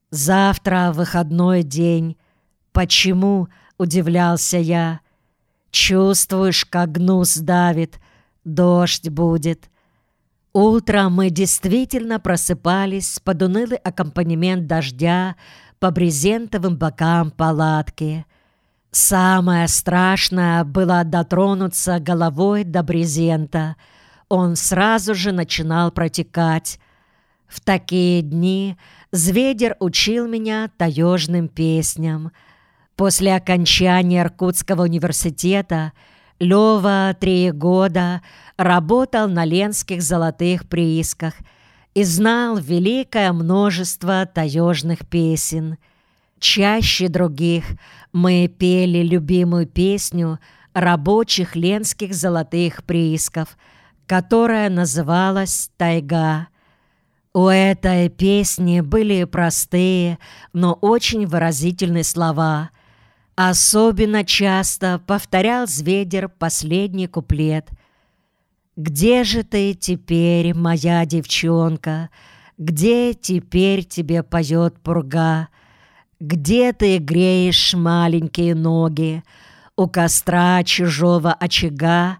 Завтра выходной день. Почему, удивлялся я. Чувствуешь, как гнус давит, дождь будет. Утром мы действительно просыпались под унылый аккомпанемент дождя по брезентовым бокам палатки. Самое страшное было дотронуться головой до брезента. Он сразу же начинал протекать. В такие дни Зведер учил меня таежным песням. После окончания Иркутского университета Лёва 3 года работал на ленских золотых приисках и знал великое множество таежных песен. Чаще других мы пели любимую песню рабочих ленских золотых приисков, которая называлась «Тайга». У этой песни были простые, но очень выразительные слова. Особенно часто повторял Зведер последний куплет. «Где же ты теперь, моя девчонка? Где теперь тебе поет пурга? Где ты греешь маленькие ноги у костра чужого очага?»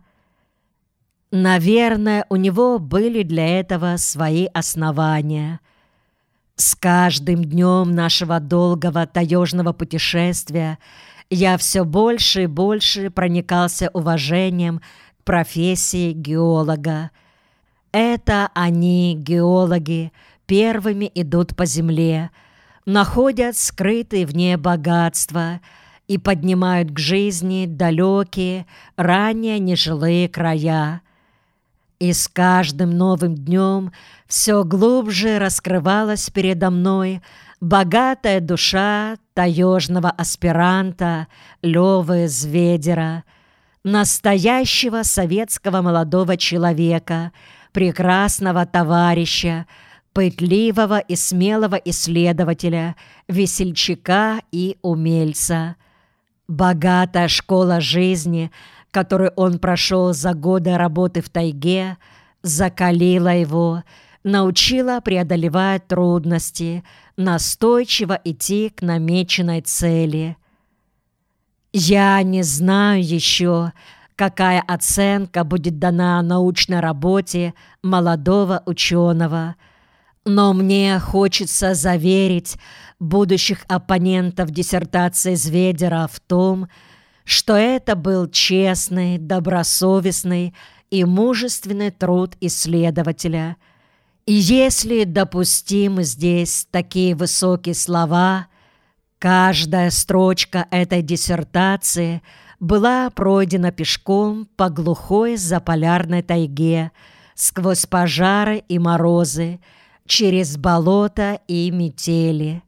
Наверное, у него были для этого свои основания. С каждым днем нашего долгого таежного путешествия я все больше и больше проникался уважением к профессии геолога. Это они, геологи, первыми идут по земле, находят скрытые в ней богатства и поднимают к жизни далекие, ранее нежилые края. И с каждым новым днем все глубже раскрывалась передо мной богатая душа таежного аспиранта Лёвы Зведера, настоящего советского молодого человека, прекрасного товарища, пытливого и смелого исследователя, весельчака и умельца. Богатая школа жизни, которую он прошел за годы работы в тайге, закалила его, научила преодолевать трудности, настойчиво идти к намеченной цели. Я не знаю еще, какая оценка будет дана научной работе молодого ученого, но мне хочется заверить будущих оппонентов диссертации Зведера в том, что это был честный, добросовестный и мужественный труд исследователя. И если допустим здесь такие высокие слова, каждая строчка этой диссертации была пройдена пешком по глухой заполярной тайге, сквозь пожары и морозы, через болота и метели.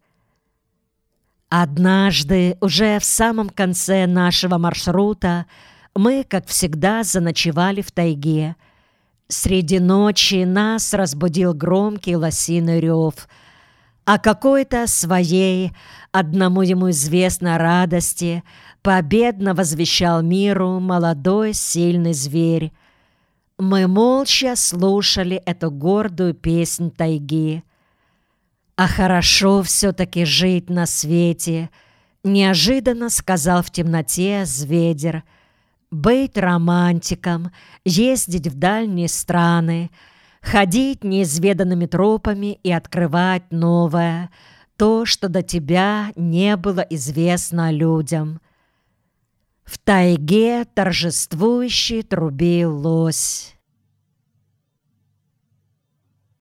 Однажды, уже в самом конце нашего маршрута, мы, как всегда, заночевали в тайге. Среди ночи нас разбудил громкий лосиный рев. О какой-то своей, одному ему известной радости, победно возвещал миру молодой сильный зверь. Мы молча слушали эту гордую песнь тайги. «А хорошо все-таки жить на свете», — неожиданно сказал в темноте Зведер. «Быть романтиком, ездить в дальние страны, ходить неизведанными тропами и открывать новое, то, что до тебя не было известно людям». В тайге торжествующе трубил лось.